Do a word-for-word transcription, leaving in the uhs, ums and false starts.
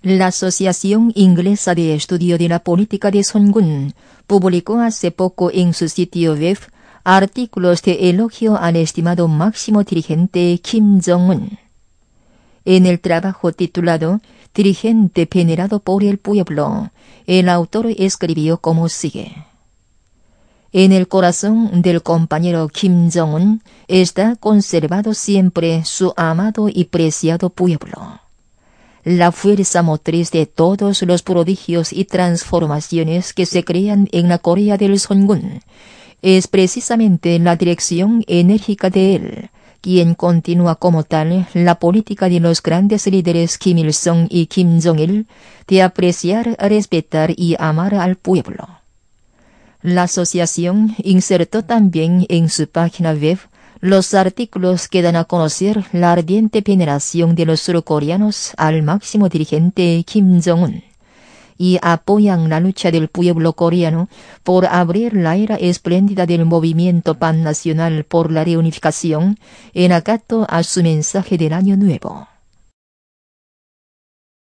La Asociación Inglesa de Estudio de la Política de Songun publicó hace poco en su sitio web artículos de elogio al estimado máximo dirigente Kim Jong-un. En el trabajo titulado Dirigente venerado por el pueblo, el autor escribió como sigue. En el corazón del compañero Kim Jong-un está conservado siempre su amado y preciado pueblo. La fuerza motriz de todos los prodigios y transformaciones que se crean en la Corea del Songun es precisamente la dirección enérgica de él, quien continúa como tal la política de los grandes líderes Kim Il-sung y Kim Jong-il de apreciar, respetar y amar al pueblo. La asociación insertó también en su página web los artículos que dan a conocer la ardiente veneración de los surcoreanos al máximo dirigente Kim Jong-un y apoyan la lucha del pueblo coreano por abrir la era espléndida del movimiento pannacional por la reunificación en acato a su mensaje del Año Nuevo.